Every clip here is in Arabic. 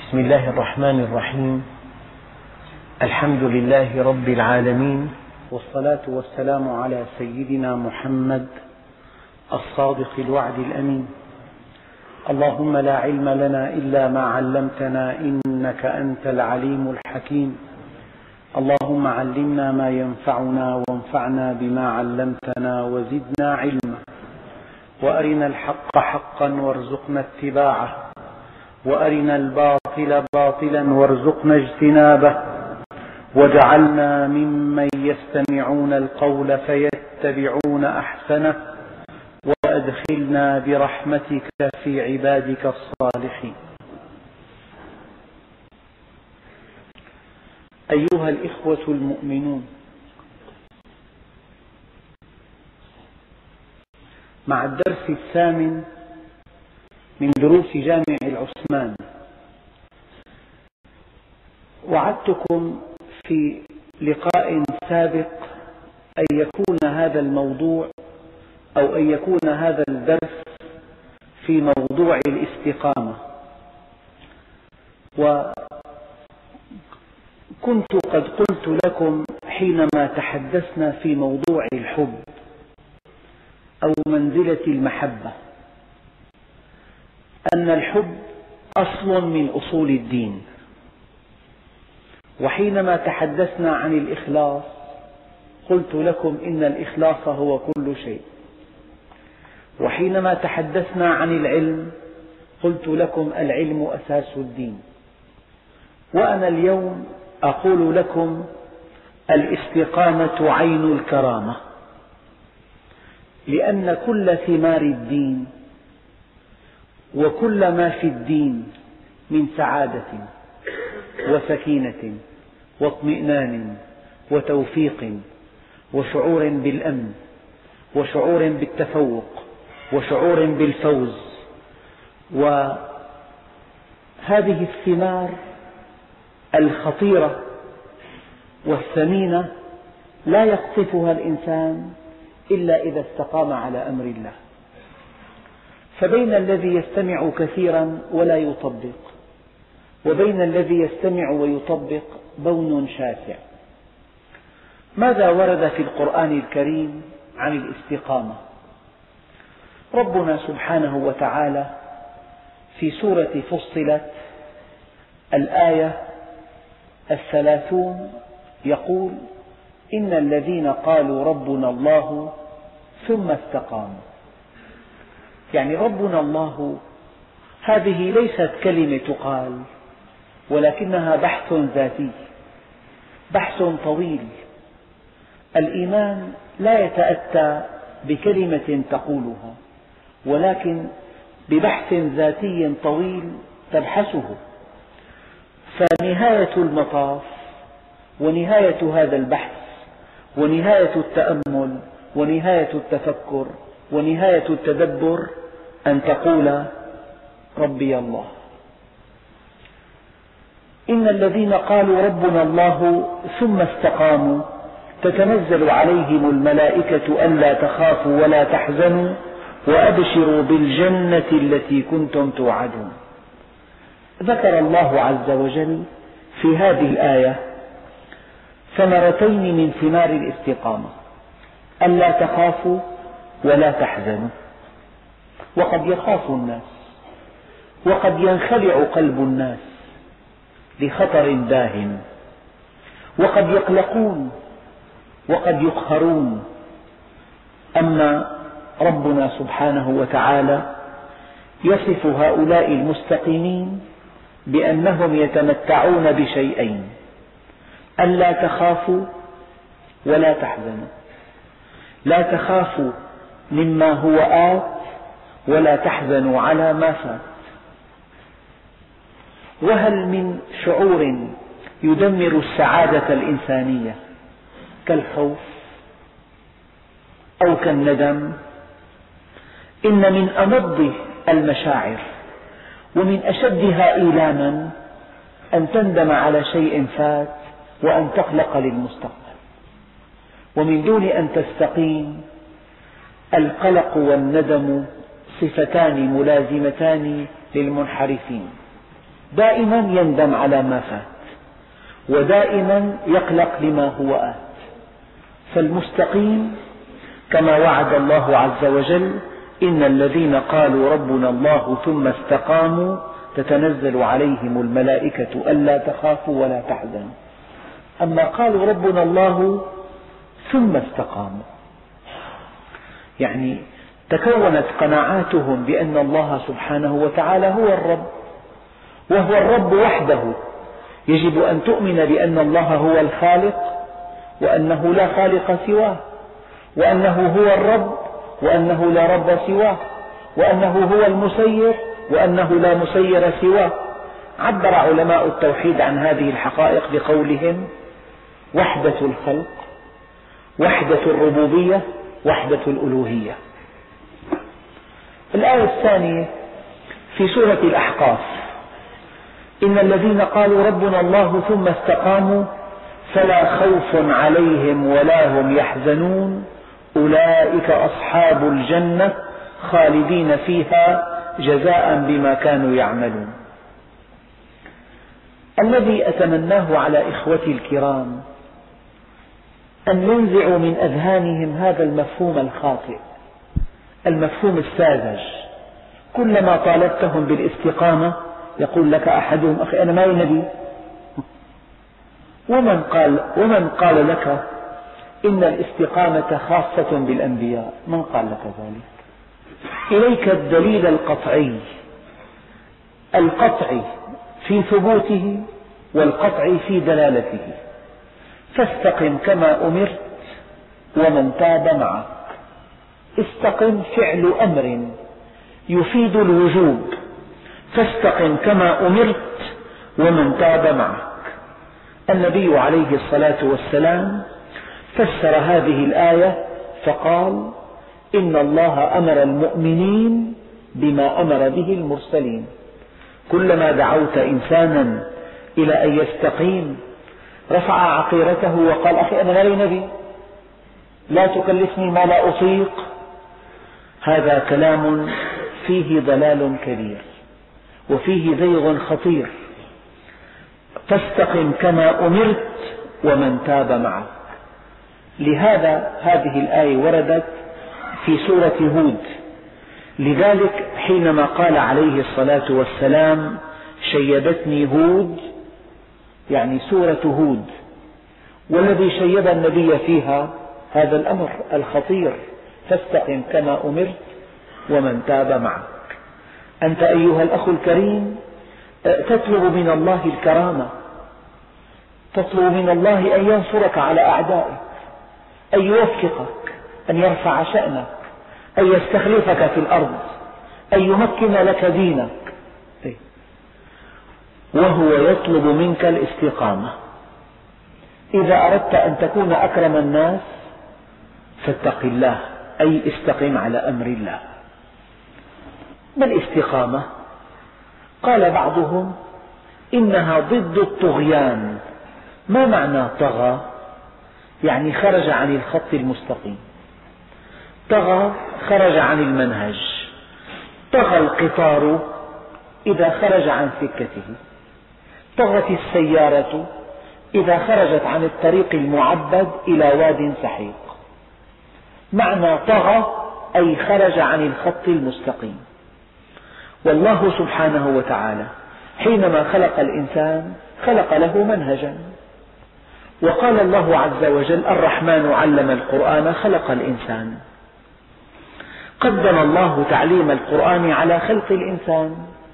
بسم الله الرحمن الرحيم. الحمد لله رب العالمين، والصلاة والسلام على سيدنا محمد الصادق الوعد الأمين. اللهم لا علم لنا إلا ما علمتنا إنك أنت العليم الحكيم. اللهم علمنا ما ينفعنا وانفعنا بما علمتنا وزدنا علما، وأرنا الحق حقا وارزقنا اتباعه، وأرنا الباطل باطلا وارزقنا اجتنابه، واجعلنا ممن يستمعون القول فيتبعون أحسنه، وأدخلنا برحمتك في عبادك الصالحين. أيها الإخوة المؤمنون، مع الدرس الثامن من دروس جامع العثمان، وعدتكم في لقاء سابق أن يكون هذا الموضوع أو أن يكون هذا الدرس في موضوع الاستقامة، وكنت قد قلت لكم حينما تحدثنا في موضوع الحب أو منزلة المحبة أن الحب أصل من أصول الدين، وحينما تحدثنا عن الإخلاص قلت لكم إن الإخلاص هو كل شيء، وحينما تحدثنا عن العلم قلت لكم العلم أساس الدين. وأنا اليوم أقول لكم الاستقامة عين الكرامة، لأن كل ثمار الدين وكل ما في الدين من سعادة وسكينة واطمئنان وتوفيق وشعور بالأمن وشعور بالتفوق وشعور بالفوز، وهذه الثمار الخطيرة والثمينة لا يقطفها الإنسان إلا إذا استقام على أمر الله. فبين الذي يستمع كثيرا ولا يطبق وبين الذي يستمع ويطبق بون شاسع. ماذا ورد في القرآن الكريم عن الاستقامة؟ ربنا سبحانه وتعالى في سورة فصلت الآية 30 يقول: إن الذين قالوا ربنا الله ثم استقاموا. يعني ربنا الله هذه ليست كلمة تقال، ولكنها بحث ذاتي، بحث طويل. الإيمان لا يتأتى بكلمة تقولها، ولكن ببحث ذاتي طويل تبحثه. فنهاية المطاف ونهاية هذا البحث ونهاية التأمل ونهاية التفكر ونهاية التدبر أن تقول ربي الله. إن الذين قالوا ربنا الله ثم استقاموا تتنزل عليهم الملائكة ألا تخافوا ولا تحزنوا وأبشروا بالجنة التي كنتم توعدون. ذكر الله عز وجل في هذه الآية ثمرتين من ثمار الاستقامة: ألا تخافوا ولا تحزنوا. وقد يخاف الناس، وقد ينخلع قلب الناس لخطر داهم، وقد يقلقون، وقد يقهرون. أما ربنا سبحانه وتعالى يصف هؤلاء المستقيمين بأنهم يتمتعون بشيئين: ألا تخافوا ولا تحزنوا. لا تخافوا مما هو آت، ولا تحزنوا على ما فات. وهل من شعور يدمر السعادة الإنسانية كالخوف أو كالندم؟ إن من أمض المشاعر ومن أشدها إيلاما أن تندم على شيء فات وأن تقلق للمستقبل. ومن دون أن تستقيم القلق والندم صفتان ملازمتان للمنحرفين. دائما يندم على ما فات، ودائما يقلق لما هو آت. فالمستقيم كما وعد الله عز وجل: إن الذين قالوا ربنا الله ثم استقاموا تتنزل عليهم الملائكة ألا تخافوا ولا تحزنوا. أما قالوا ربنا الله ثم استقاموا، يعني تكونت قناعاتهم بأن الله سبحانه وتعالى هو الرب، وهو الرب وحده. يجب أن تؤمن بأن الله هو الخالق، وأنه لا خالق سواه، وأنه هو الرب، وأنه لا رب سواه، وأنه هو المسير، وأنه لا مسير سواه. عبر علماء التوحيد عن هذه الحقائق بقولهم: وحدة الخلق، وحدة الربوبية، وحدة الألوهية. الآية الثانية في سورة الأحقاف: إن الذين قالوا ربنا الله ثم استقاموا فلا خوف عليهم ولا هم يحزنون أولئك أصحاب الجنة خالدين فيها جزاء بما كانوا يعملون. الذي أتمناه على إخوتي الكرام أن ينزعوا من أذهانهم هذا المفهوم الخاطئ، المفهوم الساذج. كلما طالبتهم بالاستقامة يقول لك أحدهم: أخي أنا مالي نبي. ومن قال لك إن الاستقامة خاصة بالأنبياء؟ من قال لك ذلك؟ إليك الدليل القطعي في ثبوته والقطعي في دلالته. فاستقم كما أمرت ومن تاب معك. استقم فعل أمر يفيد الوجوب، فاستقم كما أمرت ومن تاب معك. النبي عليه الصلاة والسلام فسر هذه الآية فقال: إن الله أمر المؤمنين بما أمر به المرسلين. كلما دعوت إنسانا إلى أن يستقيم رفع عقيرته وقال: أخي أنا مالي نبي، لا تكلفني ما لا أطيق. هذا كلام فيه ضلال كبير وفيه زيغ خطير. فاستقم كما أمرت ومن تاب معك. لهذا هذه الآية وردت في سورة هود. لذلك حينما قال عليه الصلاة والسلام: شيبتني هود، يعني سورة هود، والذي شيب النبي فيها هذا الأمر الخطير: فاستقم كما أمرت ومن تاب معك. أنت أيها الأخ الكريم تطلب من الله الكرامة، تطلب من الله أن ينصرك على أعدائك، أن يوفقك، أن يرفع شأنك، أن يستخلفك في الأرض، أن يمكن لك دينك، وهو يطلب منك الاستقامة. إذا أردت أن تكون أكرم الناس فاتق الله، أي استقم على أمر الله. ما الاستقامة؟ قال بعضهم: إنها ضد الطغيان. ما معنى طغى؟ يعني خرج عن الخط المستقيم، طغى خرج عن المنهج. طغى القطار إذا خرج عن سكته، طغت السيارة إذا خرجت عن الطريق المعبد إلى واد سحيق. معنى طغى أي خرج عن الخط المستقيم. والله سبحانه وتعالى حينما خلق الإنسان خلق له منهجا، وقال الله عز وجل: الرحمن علم القرآن خلق الإنسان. قدم الله تعليم القرآن على خلق الإنسان.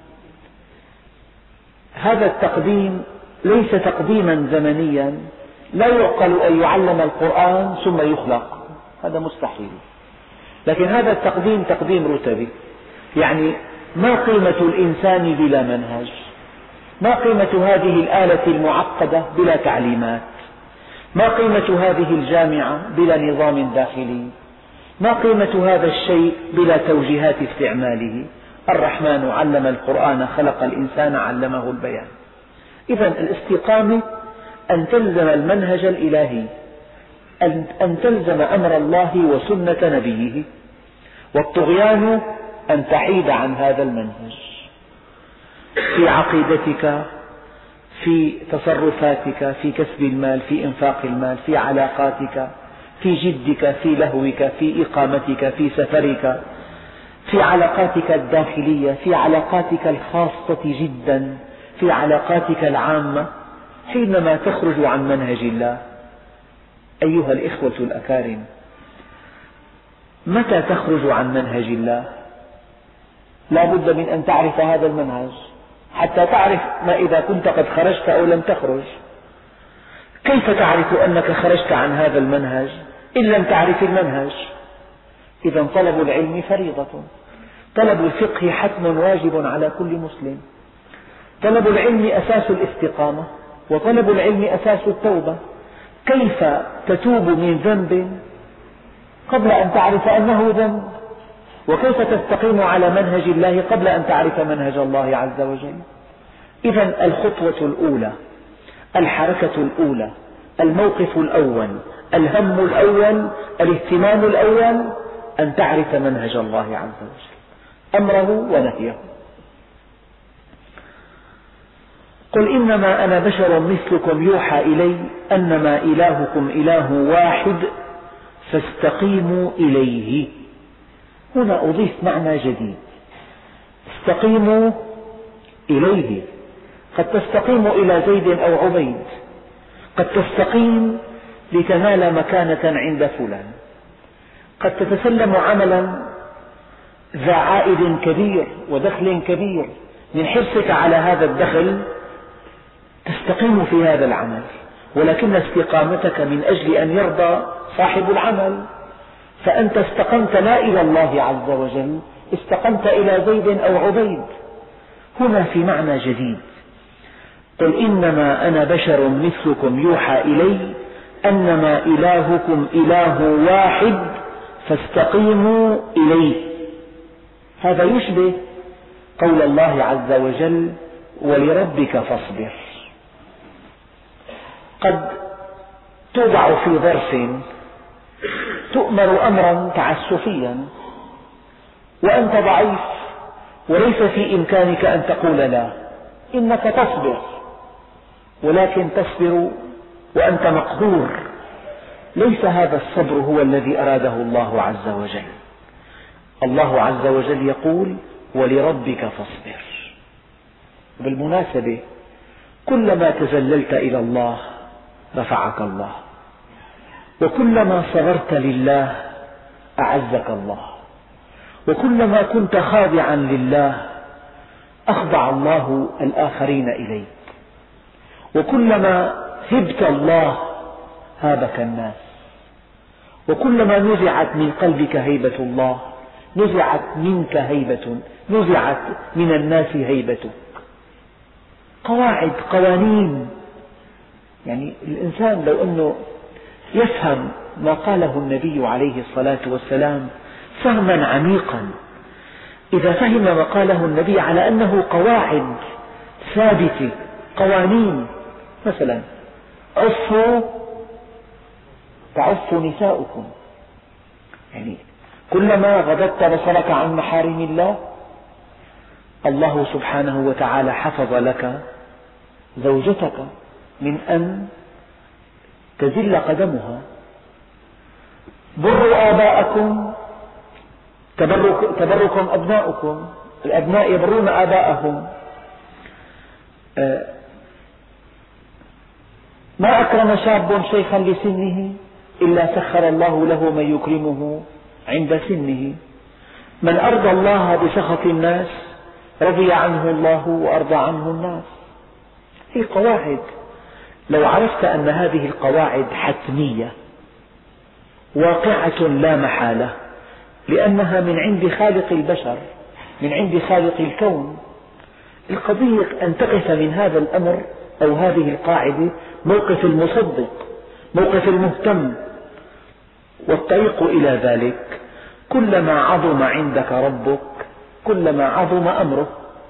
هذا التقديم ليس تقديما زمنيا، لا يعقل أن يعلم القرآن ثم يخلق، هذا مستحيل. لكن هذا التقديم تقديم رتبي، يعني ما قيمة الإنسان بلا منهج؟ ما قيمة هذه الآلة المعقدة بلا تعليمات؟ ما قيمة هذه الجامعة بلا نظام داخلي؟ ما قيمة هذا الشيء بلا توجيهات استعماله؟ الرحمن علم القرآن خلق الإنسان علمه البيان. إذن الاستقامة أن تلزم المنهج الإلهي، أن تلزم أمر الله وسنة نبيه، والطغيان أن تحيد عن هذا المنهج. في عقيدتك، في تصرفاتك، في كسب المال، في إنفاق المال، في علاقاتك، في جدك، في لهوك، في إقامتك، في سفرك، في علاقاتك الداخلية، في علاقاتك الخاصة جدا، في علاقاتك العامة. حينما تخرج عن منهج الله أيها الإخوة الأكارم، متى تخرج عن منهج الله؟ لا بد من أن تعرف هذا المنهج حتى تعرف ما إذا كنت قد خرجت أو لم تخرج. كيف تعرف أنك خرجت عن هذا المنهج إن لم تعرف المنهج؟ إذا طلب العلم فريضة، طلب الفقه حتم واجب على كل مسلم. طلب العلم أساس الاستقامة، وطلب العلم أساس التوبة. كيف تتوب من ذنب قبل أن تعرف أنه ذنب؟ وكيف تستقيم على منهج الله قبل أن تعرف منهج الله عز وجل؟ إذا الخطوة الأولى، الحركة الأولى، الموقف الأول، الهم الأول، الاهتمام الأول، أن تعرف منهج الله عز وجل، أمره ونهيه. قل إنما أنا بشر مثلكم يوحى إلي أنما إلهكم إله واحد فاستقيموا إليه. هنا أضيف معنى جديد، استقيموا إليه. قد تستقيم إلى زيد أو عبيد، قد تستقيم لتنال مكانة عند فلان، قد تتسلم عملا ذا عائد كبير ودخل كبير، من حرصك على هذا الدخل تستقيم في هذا العمل، ولكن استقامتك من أجل أن يرضى صاحب العمل، فأنت استقمت لا إلى الله عز وجل، استقمت إلى زيد أو عبيد. هنا في معنى جديد، قل إنما أنا بشر مثلكم يوحى إلي أنما إلهكم إله واحد فاستقيموا إليه. هذا يشبه قول الله عز وجل ولربك فاصبر. قد توضع في ظرف تؤمر أمرا تعسفيا وأنت ضعيف وليس في إمكانك أن تقول لا، إنك تصبر، ولكن تصبر وأنت مقهور. ليس هذا الصبر هو الذي أراده الله عز وجل. الله عز وجل يقول ولربك فاصبر. بالمناسبة كلما تذللت إلى الله رفعك الله، وكلما صبرت لله أعزك الله، وكلما كنت خاضعا لله أخضع الله الآخرين إليك، وكلما هبت الله هابك الناس، وكلما نزعت من قلبك هيبة الله نزعت منك هيبة، نزعت من الناس هيبتك. قواعد، قوانين. يعني الإنسان لو أنه يفهم ما قاله النبي عليه الصلاة والسلام فهما عميقا، إذا فهم ما قاله النبي على أنه قواعد ثابتة، قوانين، مثلا عفوا تعف نساؤكم، يعني كلما غضضت بصرك عن محارم الله الله سبحانه وتعالى حفظ لك زوجتك من أن تزل قدمها. بروا آباءكم تبركم أبناؤكم، الأبناء يبرون آباءهم. ما أكرم شاب شيخا لسنه إلا سخر الله له من يكرمه عند سنه. من أرضى الله بسخط الناس رضي عنه الله وأرضى عنه الناس. هي قواعد، لو عرفت أن هذه القواعد حتمية واقعة لا محالة، لأنها من عند خالق البشر، من عند خالق الكون، القضية أن تقف من هذا الأمر أو هذه القاعدة موقف المصدق، موقف المهتم. والطريق إلى ذلك كلما عظم عندك ربك كلما عظم أمره.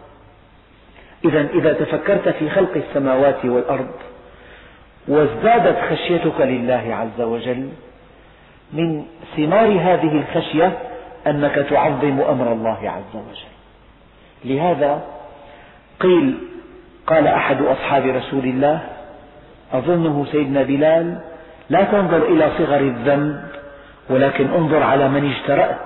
إذا تفكرت في خلق السماوات والأرض وازدادت خشيتك لله عز وجل، من ثمار هذه الخشية أنك تعظم أمر الله عز وجل. لهذا قال أحد أصحاب رسول الله أظنه سيدنا بلال: لا تنظر إلى صغر الذنب ولكن انظر على من اجترأت.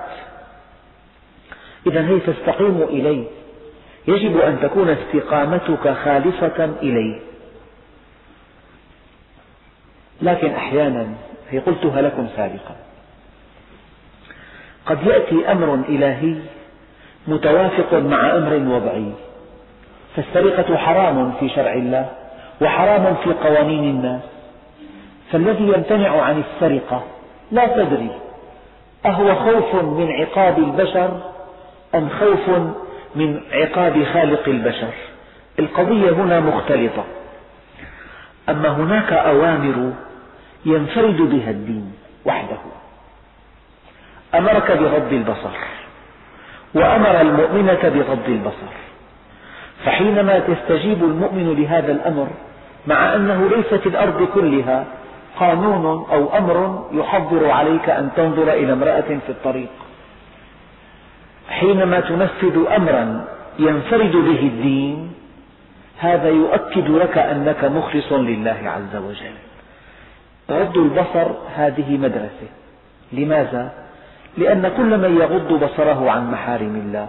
إذا هي تستقيم إليه، يجب أن تكون استقامتك خالصة إليه. لكن أحيانا، هي قلتها لكم سابقا، قد يأتي أمر إلهي متوافق مع أمر وضعي، فالسرقة حرام في شرع الله وحرام في قوانين الناس، فالذي يمتنع عن السرقة لا تدري أهو خوف من عقاب البشر أم خوف من عقاب خالق البشر. القضية هنا مختلطة. أما هناك أوامر ينفرد بها الدين وحده، أمرك بغض البصر وأمر المؤمنة بغض البصر، فحينما تستجيب المؤمن لهذا الأمر مع أنه ليس في الأرض كلها قانون أو أمر يحضر عليك أن تنظر إلى امرأة في الطريق، حينما تنفذ أمرا ينفرد به الدين، هذا يؤكد لك أنك مخلص لله عز وجل. غض البصر هذه مدرسة. لماذا؟ لأن كل من يغض بصره عن محارم الله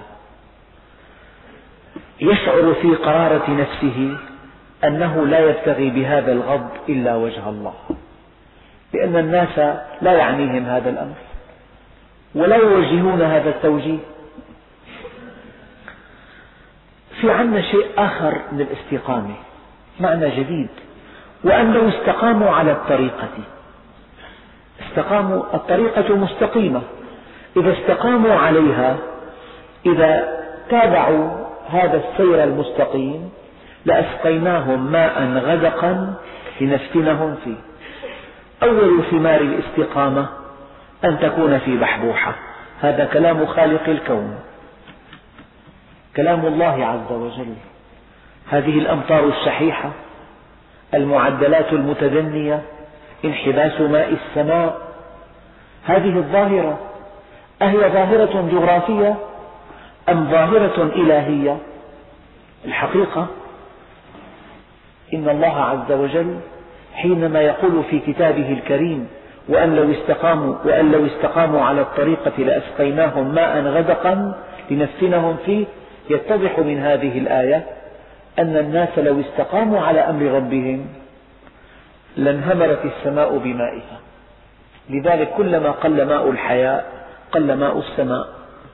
يشعر في قرارة نفسه أنه لا يبتغي بهذا الغض إلا وجه الله، لأن الناس لا يعنيهم هذا الأمر ولا يوجهون هذا التوجيه. في عندنا شيء آخر من الاستقامة، معنى جديد، وأن لو استقاموا على الطريقة، الطريقة مستقيمة، إذا استقاموا عليها، إذا تابعوا هذا السير المستقيم لأسقيناهم ماء غدقا لنفتنهم فيه. أول ثمار الاستقامة أن تكون في بحبوحة. هذا كلام خالق الكون، كلام الله عز وجل. هذه الأمطار الشحيحة، المعدلات المتدنية، انحباس ماء السماء، هذه الظاهرة أهي ظاهرة جغرافية أم ظاهرة إلهية؟ الحقيقة إن الله عز وجل حينما يقول في كتابه الكريم: وأن لو استقاموا على الطريقة لأسقيناهم ماء غدقا لنفتنهم فيه، يتضح من هذه الآية أن الناس لو استقاموا على أمر ربهم لانهمرت السماء بمائها. لذلك كلما قل ماء الحياة قل ماء السماء،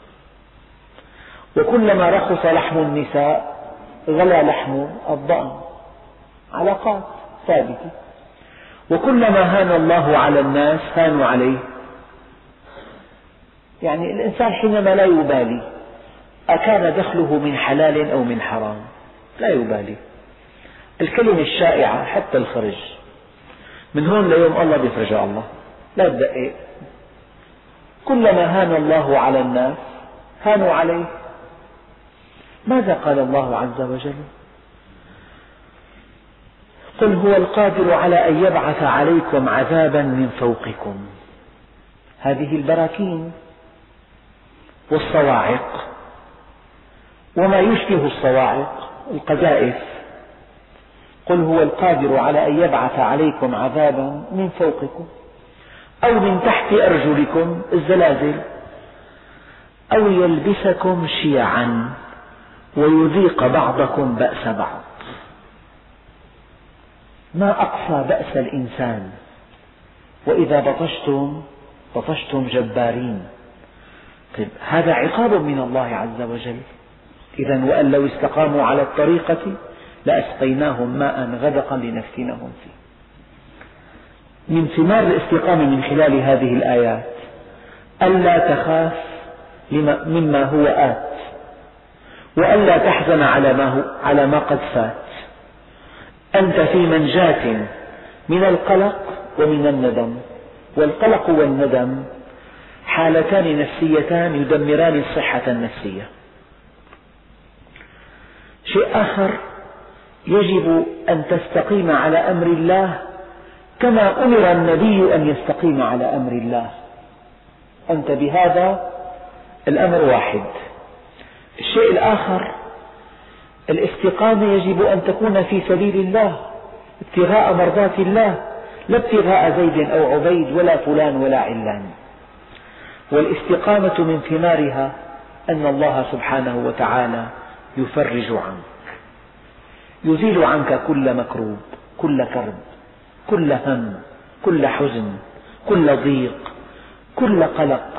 وكلما رخص لحم النساء غلا لحم الضأن، علاقات ثابتة. وكلما هان الله على الناس هانوا عليه. يعني الإنسان حينما لا يبالي أكان دخله من حلال أو من حرام، لا يبالي. الكلمة الشائعة حتى الخرج، من هون ليوم الله بيفرجها الله، لا تدقق. كلما هان الله على الناس هانوا عليه. ماذا قال الله عز وجل؟ قل هو القادر على أن يبعث عليكم عذابا من فوقكم. هذه البراكين والصواعق وما يشبه الصواعق، القذائف. قل هو القادر على أن يبعث عليكم عذابا من فوقكم أو من تحت أرجلكم، الزلازل، أو يلبسكم شيعا ويذيق بعضكم بأس بعض. ما أقصى بأس الإنسان، وإذا بطشتم جبارين. طيب هذا عقاب من الله عز وجل. إذا وأن لو استقاموا على الطريقة لأسقيناهم ماء غدقا لنفتنهم فيه. من ثمار الاستقامة من خلال هذه الآيات ألا تخاف مما هو آت، وألا تحزن على ما قد فات. أنت في منجاة من القلق ومن الندم، والقلق والندم حالتان نفسيتان يدمران الصحة النفسية. شيء آخر، يجب أن تستقيم على أمر الله كما أمر النبي أن يستقيم على أمر الله. أنت بهذا الأمر واحد. الشيء الآخر، الاستقامة يجب أن تكون في سبيل الله ابتغاء مرضات الله، لا ابتغاء زيد أو عبيد ولا فلان ولا علان. والاستقامة من ثمارها أن الله سبحانه وتعالى يفرج عنك، يزيل عنك كل مكروب، كل كرب، كل هم، كل حزن، كل ضيق، كل قلق.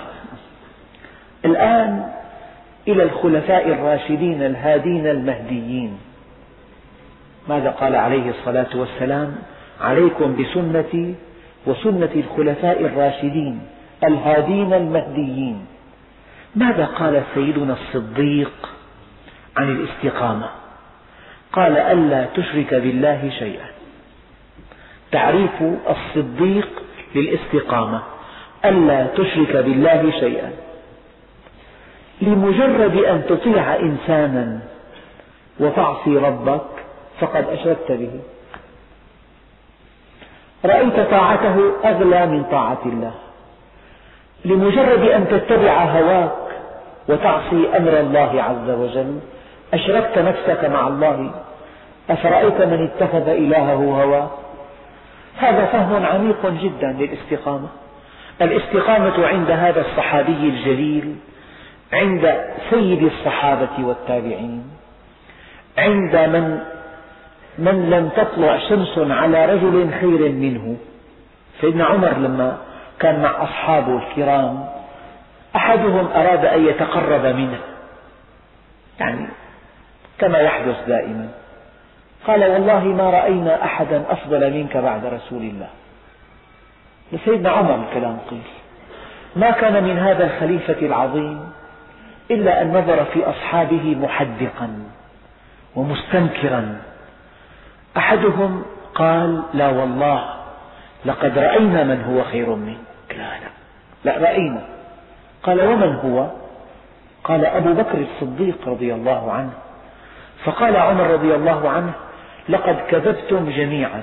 الآن إلى الخلفاء الراشدين الهادين المهديين، ماذا قال عليه الصلاة والسلام؟ عليكم بسنتي وسنة الخلفاء الراشدين الهادين المهديين. ماذا قال سيدنا الصديق عن الاستقامة؟ قال ألا تشرك بالله شيئا. تعريف الصديق للاستقامة: ألا تشرك بالله شيئا. لمجرد أن تطيع إنسانا وتعصي ربك فقد أشركت به، رأيت طاعته أغلى من طاعة الله. لمجرد أن تتبع هواك وتعصي أمر الله عز وجل أشركت نفسك مع الله. أفرأيت من اتخذ إلهه هواه؟ هذا فهم عميق جدا للاستقامة. الاستقامة عند هذا الصحابي الجليل، عند سيد الصحابة والتابعين، عند من لم تطلع شمس على رجل خير منه. سيدنا عمر لما كان مع أصحابه الكرام أحدهم أراد أن يتقرب منه، يعني كما يحدث دائما، قال والله ما رأينا أحدا أفضل منك بعد رسول الله. لسيدنا عمر الكلام قيل. ما كان من هذا الخليفة العظيم إلا أن نظر في أصحابه محدقا ومستنكرا. أحدهم قال لا والله لقد رأينا من هو خير منك. لا رأينا. قال ومن هو؟ قال أبو بكر الصديق رضي الله عنه. فقال عمر رضي الله عنه لقد كذبتم جميعا،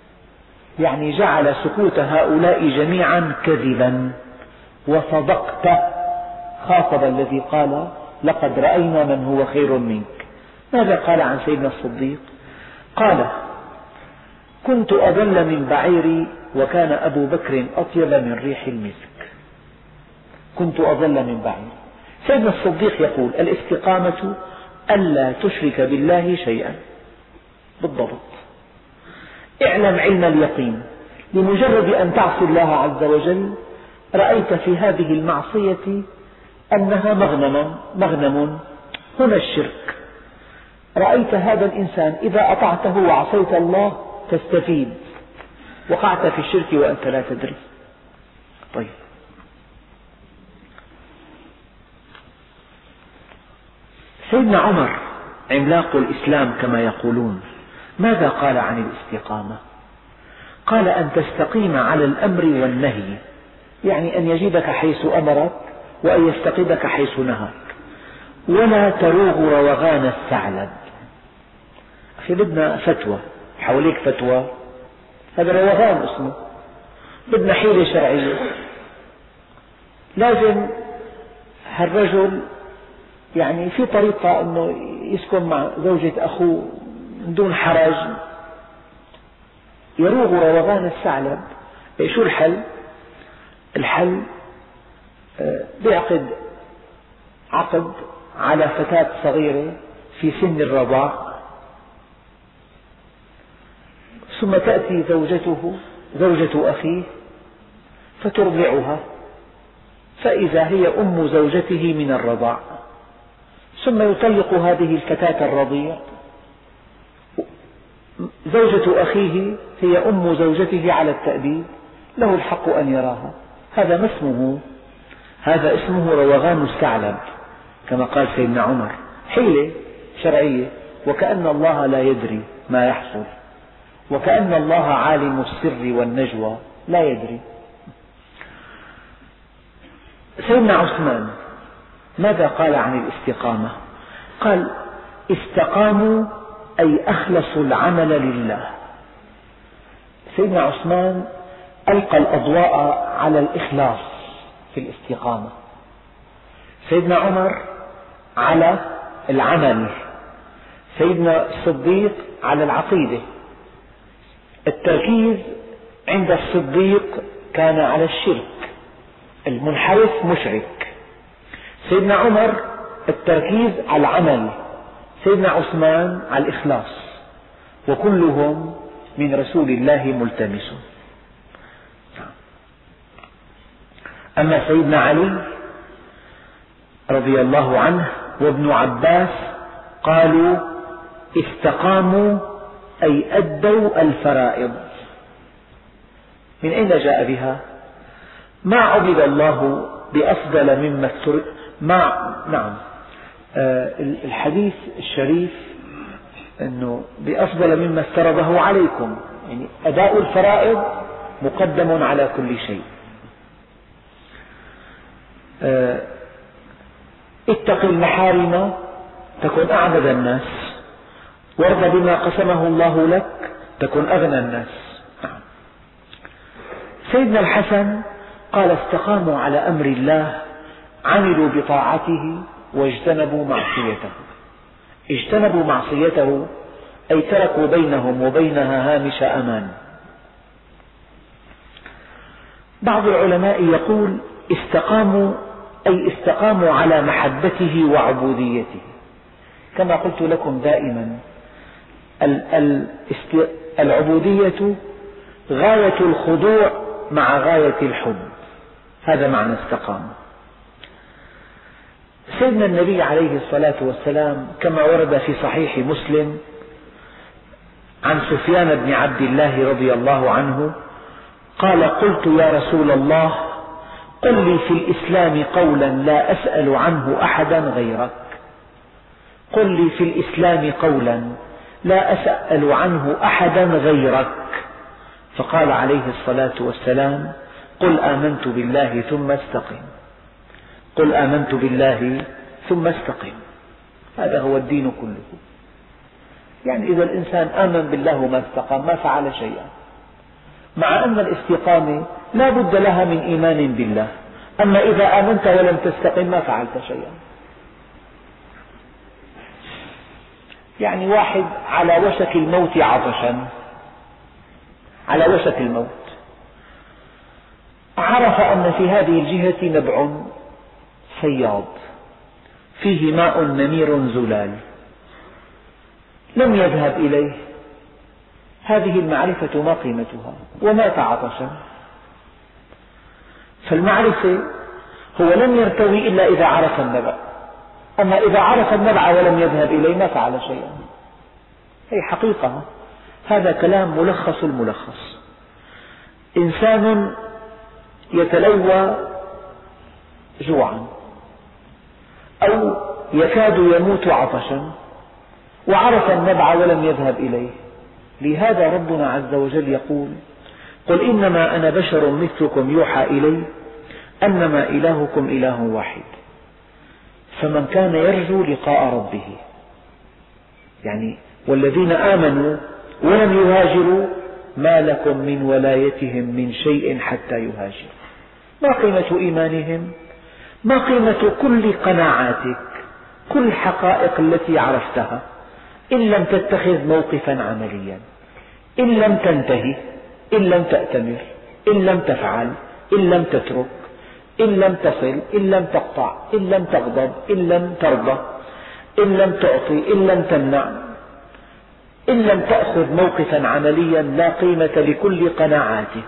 يعني جعل سكوت هؤلاء جميعا كذبا، وصدقت. خاطب الذي قال لقد رأينا من هو خير منك. ماذا قال عن سيدنا الصديق؟ قال كنت أضل من بعيري وكان أبو بكر أطيب من ريح المسك. كنت أضل من بعيري. سيدنا الصديق يقول الاستقامة ألا تشرك بالله شيئا. بالضبط. اعلم علم اليقين، لمجرد أن تعصي الله عز وجل رأيت في هذه المعصية أنها مغنم، هنا الشرك. رأيت هذا الإنسان إذا أطعته وعصيت الله تستفيد، وقعت في الشرك وأنت لا تدري. طيب، سيدنا عمر عملاق الإسلام كما يقولون، ماذا قال عن الاستقامة؟ قال أن تستقيم على الأمر والنهي، يعني أن يجيبك حيث أمرك وأن يستقيمك حيث نهاك، ولا تروغ روغان الثعلب. أخي بدنا فتوى، حواليك فتوى، هذا روغان اسمه. بدنا حيلة شرعية، لازم هالرجل يعني في طريقة أنه يسكن مع زوجة أخوه من دون حرج، يروغ روغان الثعلب. شو الحل؟ الحل بيعقد عقد على فتاة صغيرة في سن الرضاع، ثم تأتي زوجة أخيه فترضعها، فإذا هي أم زوجته من الرضاع، ثم يطلق هذه الفتاة الرضيع. زوجة أخيه هي أم زوجته على التأبيد، له الحق أن يراها. هذا ما اسمه، هذا اسمه روغان الثعلب كما قال سيدنا عمر، حيلة شرعية، وكأن الله لا يدري ما يحصل، وكأن الله عالم السر والنجوى لا يدري. سيدنا عثمان ماذا قال عن الاستقامة؟ قال استقاموا أي أخلصوا العمل لله. سيدنا عثمان ألقى الأضواء على الإخلاص في الاستقامة، سيدنا عمر على العمل، سيدنا الصديق على العقيدة، التركيز عند الصديق كان على الشرك، المنحرف مشرك. سيدنا عمر التركيز على العمل، سيدنا عثمان على الإخلاص، وكلهم من رسول الله ملتمس. أما سيدنا علي رضي الله عنه وابن عباس قالوا استقاموا أي أدوا الفرائض. من أين جاء بها؟ ما عبد الله بأفضل مما نعم، الحديث الشريف أنه بأفضل مما افترضه عليكم، يعني أداء الفرائض مقدم على كل شيء. اتق المحارم تكن أعبد الناس، وارض بما قسمه الله لك تكن أغنى الناس. سيدنا الحسن قال استقاموا على أمر الله، عملوا بطاعته واجتنبوا معصيته. اجتنبوا معصيته أي تركوا بينهم وبينها هامش أمان. بعض العلماء يقول استقاموا أي استقاموا على محبته وعبوديته. كما قلت لكم دائما العبودية غاية الخضوع مع غاية الحب، هذا معنى استقاموا. سيدنا النبي عليه الصلاة والسلام كما ورد في صحيح مسلم عن سفيان بن عبد الله رضي الله عنه قال قلت يا رسول الله قل لي في الإسلام قولا لا أسأل عنه أحدا غيرك. قل لي في الإسلام قولا لا أسأل عنه أحدا غيرك. فقال عليه الصلاة والسلام قل آمنت بالله ثم استقم. قل آمنت بالله ثم استقم. هذا هو الدين كله. يعني إذا الإنسان آمن بالله وما استقام ما فعل شيئا، مع أن الاستقامة لا بد لها من إيمان بالله. أما إذا آمنت ولم تستقم ما فعلت شيئا. يعني واحد على وشك الموت عطشا، على وشك الموت، عرف أن في هذه الجهة نبع فياض فيه ماء نمير زلال، لم يذهب إليه. هذه المعرفة ما قيمتها؟ ومات عطشا. فالمعرفة هو لم يرتوي إلا إذا عرف النبع. أما إذا عرف النبع ولم يذهب إليه ما فعل شيئا. هي حقيقة. هذا كلام ملخص الملخص. إنسان يتلوى جوعا أو يكاد يموت عطشا وعرف النبع ولم يذهب إليه. لهذا ربنا عز وجل يقول قل إنما أنا بشر مثلكم يوحى إلي أنما إلهكم إله واحد فمن كان يرجو لقاء ربه. يعني والذين آمنوا ولم يهاجروا ما لكم من ولايتهم من شيء حتى يهاجروا. ما قيمة إيمانهم؟ ما قيمة كل قناعاتك، كل الحقائق التي عرفتها إن لم تتخذ موقفا عمليا، إن لم تنتهي، إن لم تأتمر، إن لم تفعل، إن لم تترك، إن لم تصل، إن لم تقطع، إن لم تغضب، إن لم ترضى، إن لم تعطي، إن لم تمنع، إن لم تأخذ موقفا عمليا لا قيمة لكل قناعاتك.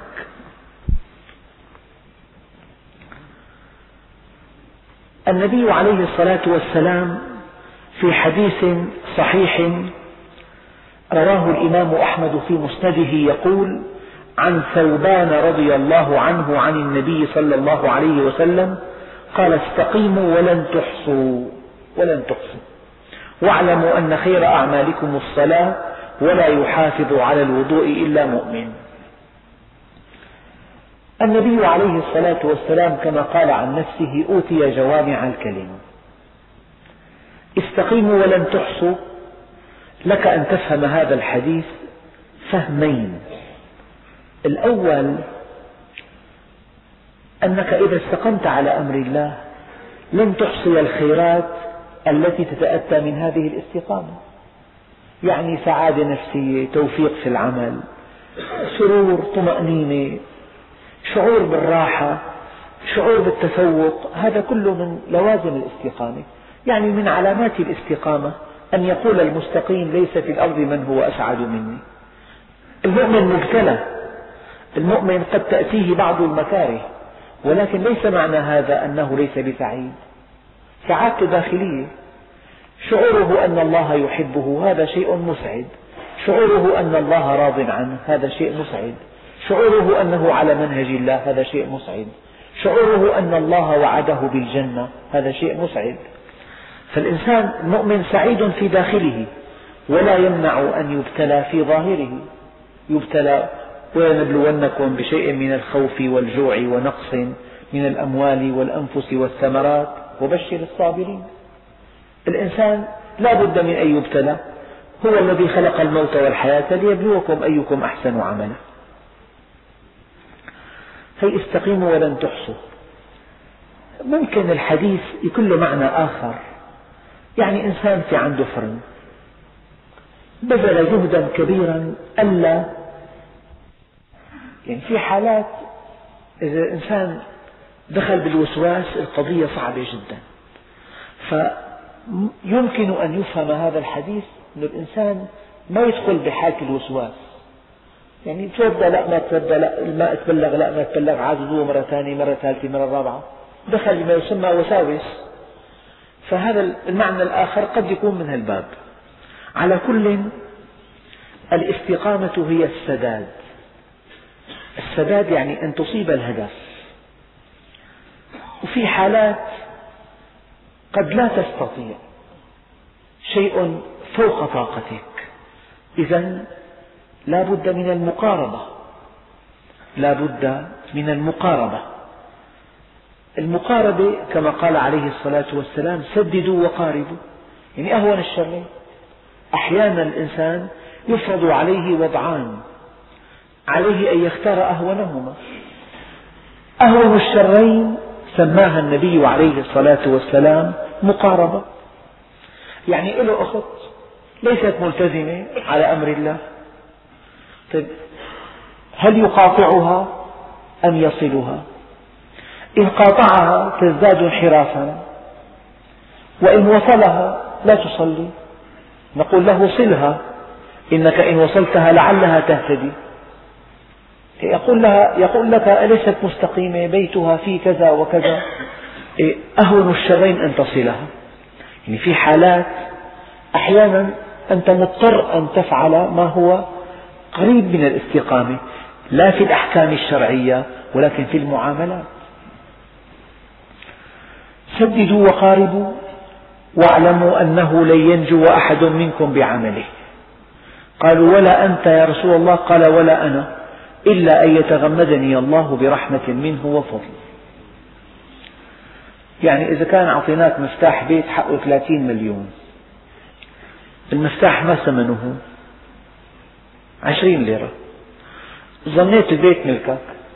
النبي عليه الصلاة والسلام في حديث صحيح رواه الإمام أحمد في مسنده يقول عن ثوبان رضي الله عنه عن النبي صلى الله عليه وسلم قال استقيموا ولن تحصوا واعلموا أن خير أعمالكم الصلاة ولا يحافظ على الوضوء إلا مؤمن. النبي عليه الصلاة والسلام كما قال عن نفسه أوتي جوامع الكلم. استقيموا ولن تحصوا، لك أن تفهم هذا الحديث فهمين. الأول أنك إذا استقمت على أمر الله لن تحصي الخيرات التي تتأتى من هذه الاستقامة. يعني سعادة نفسية، توفيق في العمل، سرور، طمأنينة، شعور بالراحة، شعور بالتفوق، هذا كله من لوازم الاستقامة. يعني من علامات الاستقامة أن يقول المستقيم: ليس في الأرض من هو أسعد مني. المؤمن مبتلى، المؤمن قد تأتيه بعض المكاره، ولكن ليس معنى هذا أنه ليس بسعيد. سعادته داخلية، شعوره أن الله يحبه هذا شيء مسعد، شعوره أن الله راض عنه هذا شيء مسعد، شعوره أنه على منهج الله هذا شيء مسعد، شعوره أن الله وعده بالجنة هذا شيء مسعد. فالإنسان المؤمن سعيد في داخله، ولا يمنع أن يبتلى في ظاهره. يبتلى: ولنبلونكم بشيء من الخوف والجوع ونقص من الأموال والأنفس والثمرات وبشر الصابرين. الإنسان لا بد من أن يبتلى، هو الذي خلق الموت والحياة ليبلوكم أيكم أحسن عملا. هي استقيموا ولن تحصوا. ممكن الحديث يكون له معنى آخر، يعني إنسان في عنده فرن بذل جهدا كبيرا ألا، يعني في حالات إذا الإنسان دخل بالوسواس القضية صعبة جدا، فيمكن أن يفهم هذا الحديث أن الإنسان ما يدخل بحالة الوسواس، يعني توضأ لا ما توضأ، لا الماء تبلغ لا ما تبلغ، عاد وضوء مرة ثانية مرة ثالثة مرة رابعة، دخل بما يسمى وساوس. فهذا المعنى الآخر قد يكون من هالباب. على كل، الاستقامة هي السداد. السداد يعني أن تصيب الهدف، وفي حالات قد لا تستطيع، شيء فوق طاقتك، إذن لا بد من المقاربة، لا بد من المقاربة. المقاربة كما قال عليه الصلاة والسلام: سددوا وقاربوا، يعني أهون الشرين. أحيانا الإنسان يفرض عليه وضعان، عليه أن يختار أهونهما. أهون الشرين سماها النبي عليه الصلاة والسلام مقاربة، يعني له أخت ليست ملتزمة على أمر الله، طيب هل يقاطعها أم يصلها؟ إن قاطعها تزداد انحرافا، وإن وصلها لا تصلي، نقول له: صلها، إنك إن وصلتها لعلها تهتدي. يقول لك: أليست مستقيمة، بيتها في كذا وكذا. أهون الشرين أن تصلها. يعني في حالات أحيانا أنت مضطر أن تفعل ما هو قريب من الاستقامة، لا في الأحكام الشرعية ولكن في المعاملات. سددوا وقاربوا واعلموا أنه لن ينجو أحد منكم بعمله. قالوا: ولا أنت يا رسول الله؟ قال: ولا أنا، إلا أن يتغمدني الله برحمة منه وفضل. يعني إذا كان أعطيناك مفتاح بيت حقه 30 مليون، المفتاح ما ثمنه 20 ليرة، ظنيت البيت ملكك،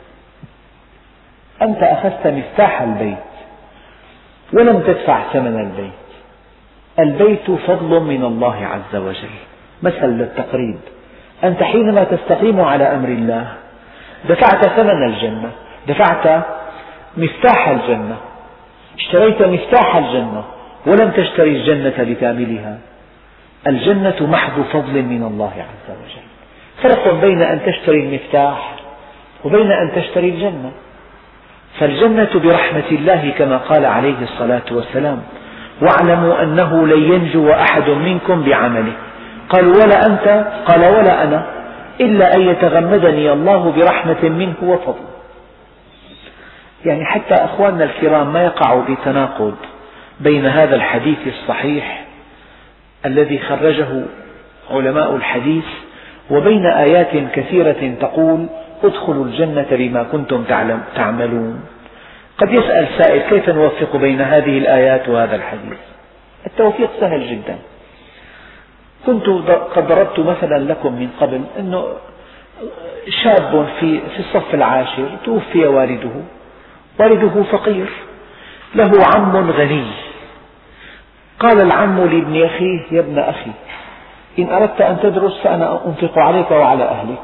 أنت أخذت مفتاح البيت ولم تدفع ثمن البيت. البيت فضل من الله عز وجل. مثل للتقريب: أنت حينما تستقيم على أمر الله دفعت ثمن الجنة، دفعت مفتاح الجنة، اشتريت مفتاح الجنة ولم تشتري الجنة بكاملها. الجنة محض فضل من الله عز وجل. فرق بين أن تشتري المفتاح وبين أن تشتري الجنة. فالجنة برحمة الله كما قال عليه الصلاة والسلام: واعلموا أنه لن ينجو أحد منكم بعمله. قالوا: ولا أنت؟ قال: ولا أنا، إلا أن يتغمدني الله برحمة منه وفضل. يعني حتى أخواننا الكرام ما يقعوا بتناقض بين هذا الحديث الصحيح الذي خرجه علماء الحديث وبين آيات كثيرة تقول: ادخلوا الجنة بما كنتم تعملون. قد يسأل سائل: كيف نوفق بين هذه الآيات وهذا الحديث؟ التوفيق سهل جدا. كنت قد ضربت مثلا لكم من قبل أنه شاب في الصف العاشر توفي والده فقير، له عم غني. قال العم لابن أخيه: يا ابن أخي، إن أردت أن تدرس فأنا أنفق عليك وعلى أهلك.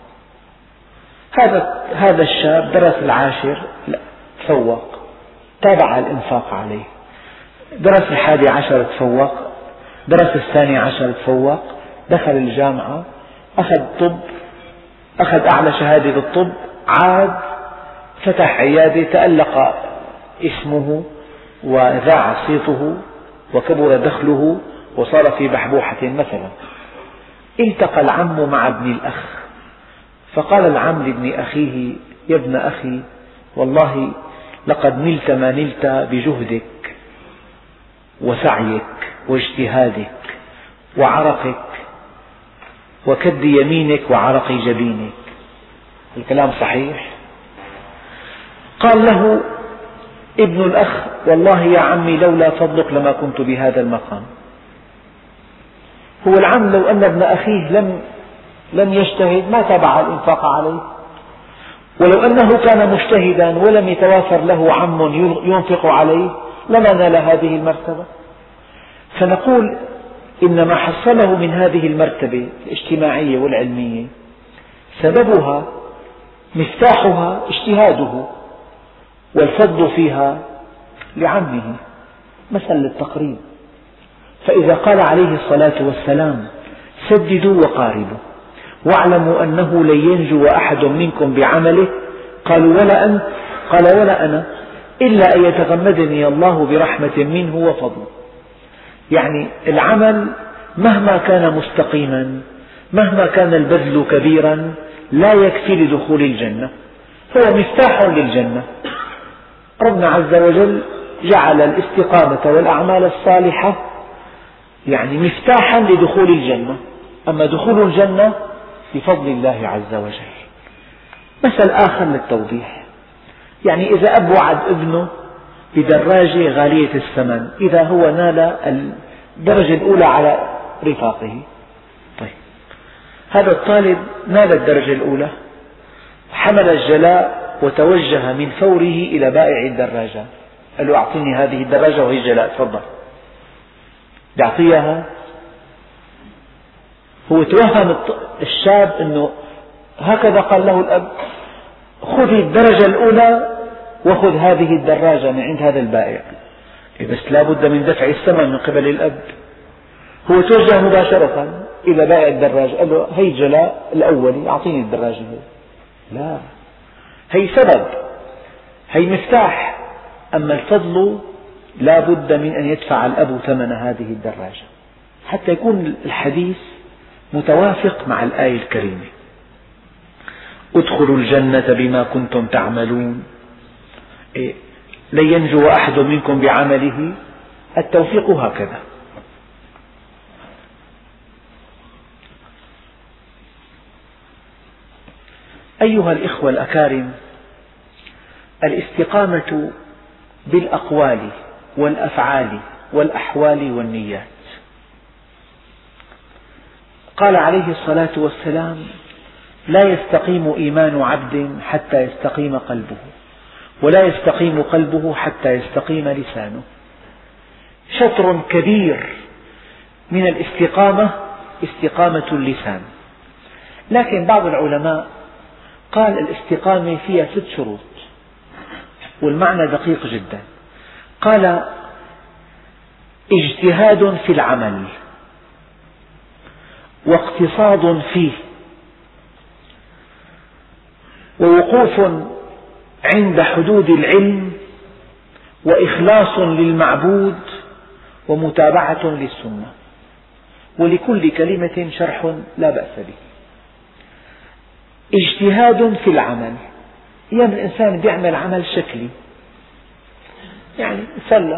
هذا الشاب درس العاشر تفوق، تابع الإنفاق عليه. درس 11 تفوق، درس 12 تفوق، دخل الجامعة، أخذ طب، أخذ أعلى شهادة بالطب، عاد فتح عيادة، تألق اسمه وذاع صيته وكبر دخله وصار في بحبوحة مثلا. التقى العم مع ابن الأخ، فقال العم لابن أخيه: يا ابن أخي، والله لقد نلت ما نلت بجهدك وسعيك واجتهادك وعرقك وكد يمينك وعرق جبينك. الكلام صحيح؟ قال له ابن الأخ: والله يا عمي لولا فضلك لما كنت بهذا المقام. هو العم لو أن ابن أخيه لم يجتهد ما تابع الإنفاق عليه، ولو أنه كان مجتهدا ولم يتوافر له عم ينفق عليه لما نال هذه المرتبة. فنقول إن ما حصله من هذه المرتبة الاجتماعية والعلمية سببها مفتاحها اجتهاده، والفضل فيها لعمه، مثل للتقريب. فإذا قال عليه الصلاة والسلام: سددوا وقاربوا واعلموا أنه لن ينجو أحد منكم بعمله، قالوا: ولا أنت؟ قال: ولا أنا، إلا أن يتغمدني الله برحمة منه وفضل. يعني العمل مهما كان مستقيما، مهما كان البذل كبيرا، لا يكفي لدخول الجنة، هو مفتاح للجنة. ربنا عز وجل جعل الاستقامة والأعمال الصالحة يعني مفتاحا لدخول الجنة، أما دخول الجنة بفضل الله عز وجل. مثل آخر للتوضيح: يعني إذا أب وعد ابنه بدراجة غالية الثمن إذا هو نال الدرجة الأولى على رفاقه، طيب هذا الطالب نال الدرجة الأولى، حمل الجلاء وتوجه من فوره إلى بائع الدراجات، قال له: أعطيني هذه الدراجة وهي الجلاء، تفضل. يعطيها؟ هو توهم الشاب أنه هكذا قال له الأب: خذ الدرجة الأولى وخذ هذه الدراجة من عند هذا البائع. بس لا بد من دفع الثمن من قبل الأب. هو توجه مباشرة إلى بائع الدراجة، قال له: هي الجلاء الأولي، أعطيني الدراجة هي. لا، هي سبب، هي مفتاح، أما الفضل لا بد من أن يدفع الأب ثمن هذه الدراجة حتى يكون الحديث متوافق مع الآية الكريمة: ادخلوا الجنة بما كنتم تعملون. لن ينجو أحد منكم بعمله، التوفيق هكذا. أيها الإخوة الأكارم، الاستقامة بالأقوال والأفعال والأحوال والنيات. قال عليه الصلاة والسلام: لا يستقيم إيمان عبد حتى يستقيم قلبه، ولا يستقيم قلبه حتى يستقيم لسانه. شطر كبير من الاستقامة استقامة اللسان، لكن بعض العلماء قال الاستقامة فيها 6 شروط، والمعنى دقيق جدا. قال: اجتهاد في العمل، واقتصاد فيه، ووقوف عند حدود العلم، وإخلاص للمعبود، ومتابعة للسنة. ولكل كلمة شرح لا بأس به. اجتهاد في العمل، أيام الإنسان يعمل عمل شكلي، يعني صلى،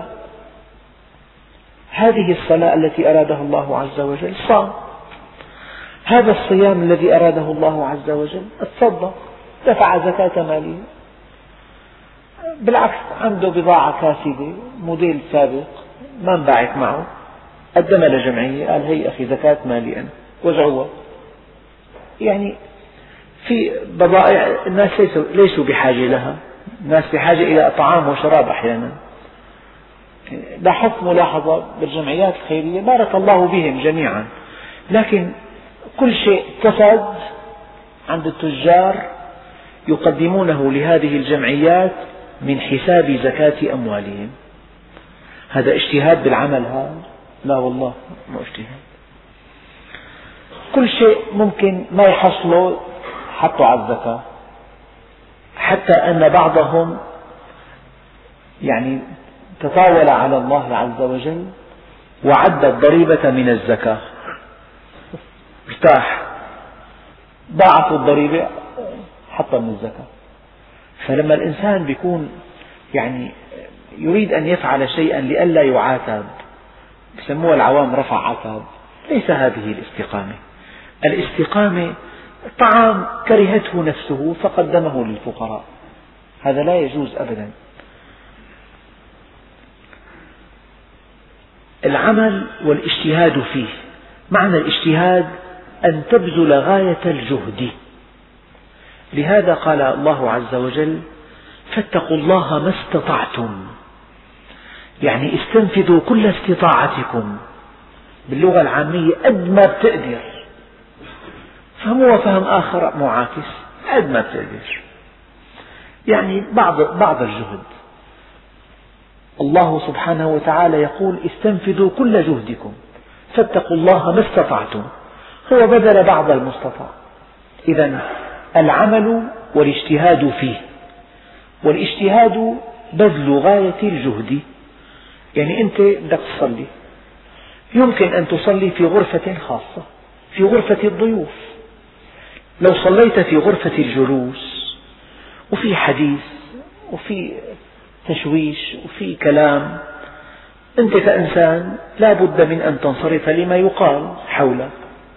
هذه الصلاة التي أرادها الله عز وجل صام، هذا الصيام الذي أراده الله عز وجل تصدق، دفع زكاة مالية. بالعكس عنده بضاعة كاسدة موديل سابق ما انباعت معه، قدمها لجمعية، قال: هي أخي زكاة مالي أنا وزعوها. يعني في بضائع الناس ليسوا بحاجة لها، الناس بحاجة إلى طعام وشراب أحيانا. لاحظت ملاحظة بالجمعيات الخيرية، بارك الله بهم جميعا، لكن كل شيء كسد عند التجار يقدمونه لهذه الجمعيات من حساب زكاة أموالهم. هذا اجتهاد بالعمل هذا؟ لا والله مو اجتهاد. كل شيء ممكن ما يحصله حطوا على الزكاة، حتى أن بعضهم تطاول على الله عز وجل وعد الضريبة من الزكاة، ارتاح، ضاعفوا الضريبة حطها من الزكاة. فلما الإنسان يكون يريد أن يفعل شيئا لئلا يعاتب، يسموها العوام رفع عتاب، ليس هذه الاستقامة. الاستقامة طعام كرهته نفسه فقدمه للفقراء، هذا لا يجوز أبدا. العمل والاجتهاد فيه، معنى الاجتهاد أن تبذل غاية الجهد. لهذا قال الله عز وجل: فاتقوا الله ما استطعتم، استنفذوا كل استطاعتكم. باللغة العامية قد ما بتقدر، فهموها فهم آخر معاكس، قد ما بتقدر، بعض الجهد. الله سبحانه وتعالى يقول: استنفذوا كل جهدكم فاتقوا الله ما استطعتم، هو بذل بعض المستطاع. إذن العمل والاجتهاد فيه، والاجتهاد بذل غاية الجهد. أنت بدك تصلي، يمكن أن تصلي في غرفة خاصة، في غرفة الضيوف. لو صليت في غرفة الجلوس وفي حديث وفي تشويش وفي كلام، أنت كإنسان لا بد من أن تنصرف لما يقال حولك.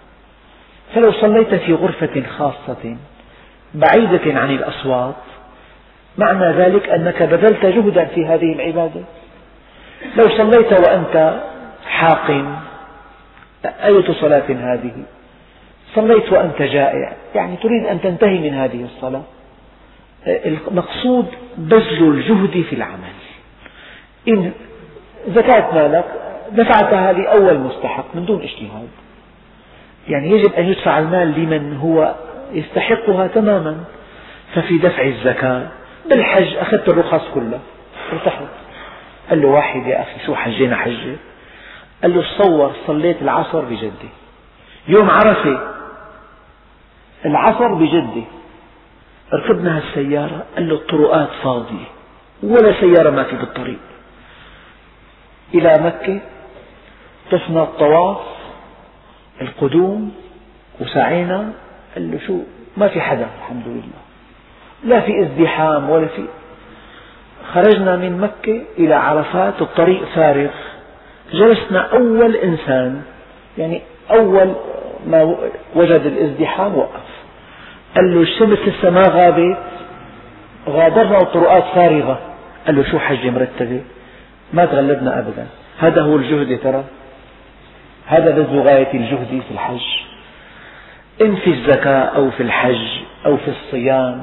فلو صليت في غرفة خاصة بعيدة عن الأصوات، معنى ذلك أنك بذلت جهدا في هذه العبادة. لو صليت وأنت حاقن، أية صلاة هذه؟ صليت وأنت جائع، تريد أن تنتهي من هذه الصلاة. المقصود بذل الجهد في العمل. إن زكاة مالك دفعتها لأول مستحق من دون اجتهاد، يجب أن يدفع المال لمن هو يستحقها تماما. ففي دفع الزكاة بالحج أخذت الرخص كلها، ارتحت. قال له واحد: يا أخي شو حجينا حجة؟ قال له: تصور صليت العصر بجدة، يوم عرفة العصر بجدة، ركبنا هالسيارة، قال له: الطرقات فاضية ولا سيارة ما في بالطريق، إلى مكة طفنا الطواف القدوم وسعينا. قال له: شو ما في حدا الحمد لله، لا في ازدحام ولا في. خرجنا من مكة إلى عرفات الطريق فارغ، جلسنا أول إنسان، أول ما وجد الازدحام وقف. قال له: الشمس لسه ما غابت، غادرنا والطرقات فارغة. قال له: شو حجة مرتبة، ما تغلبنا أبدا. هذا هو الجهد ترى، هذا بذل غاية الجهد في الحج. إن في الزكاة أو في الحج أو في الصيام،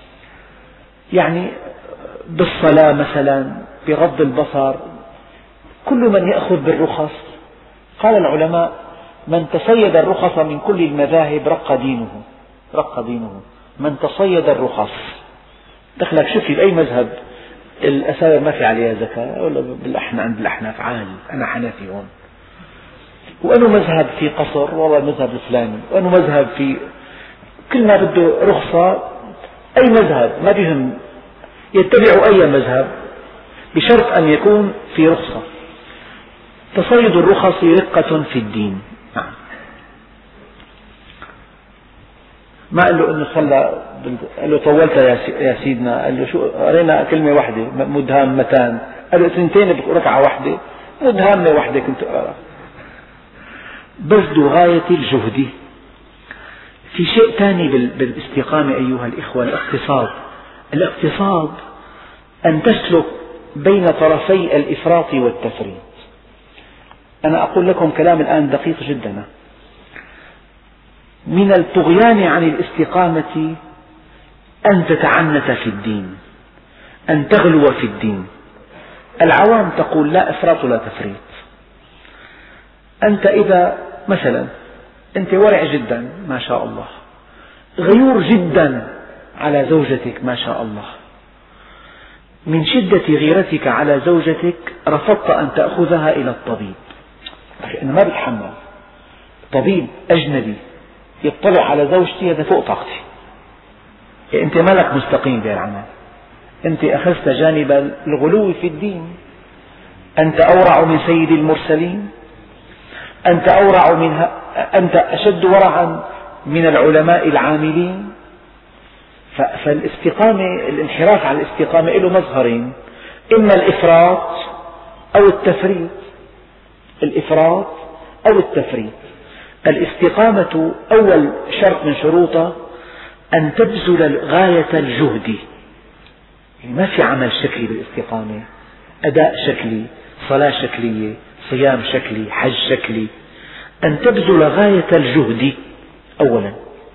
بالصلاة مثلا، بغض البصر، كل من يأخذ بالرخص. قال العلماء: من تصيد الرخص من كل المذاهب رق دينه، رق دينه. من تصيد الرخص، دخلك شوف لي أي مذهب الأساور ما في عليها زكاة، ولا عند الأحناف عالي، أنا حنفي هون، وأنه مذهب في قصر، والله المذهب الفلاني، وأنه مذهب في كل ما بده رخصة. أي مذهب ما بيهم، يتبع أي مذهب بشرط أن يكون في رخصة. تصيد الرخص رقة في الدين. ما قال له إنه صلى، قال له: طولت يا سيدنا. قال له: شو، قرينا كلمة واحدة مدهامتان. قال له: اثنتين بركعة واحدة، مدهامة واحدة كنت أقرأ. بذل غاية الجهد. في شيء ثاني بالاستقامة أيها الإخوة، الاقتصاد. الاقتصاد أن تسلك بين طرفي الإفراط والتفريط. أنا أقول لكم كلام الآن دقيق جدا. من الطغيان عن الاستقامة أن تتعنت في الدين، أن تغلو في الدين. العوام تقول: لا إفراط ولا تفريط. أنت إذا مثلا أنت ورع جدا ما شاء الله، غيور جدا على زوجتك ما شاء الله، من شدة غيرتك على زوجتك رفضت أن تأخذها إلى الطبيب، أنا ما بتحمل طبيب أجنبي يطلع على زوجتي، هذا فوق طاقتي. أنت مالك مستقيم بالعمل، أنت أخذت جانب الغلو في الدين، أنت أورع من سيد المرسلين، أنت أنت أشد ورعا من العلماء العاملين. فالاستقامة، الانحراف عن الاستقامة له مظهرين، إما الإفراط أو التفريط. الإفراط أو التفريط. الاستقامة أول شرط من شروطها أن تبذل غاية الجهد، يعني ما في عمل شكلي بالاستقامة، أداء شكلي، صلاة شكلية، صيام شكلي، حج شكلي، أن تبذل غاية الجهد أولا.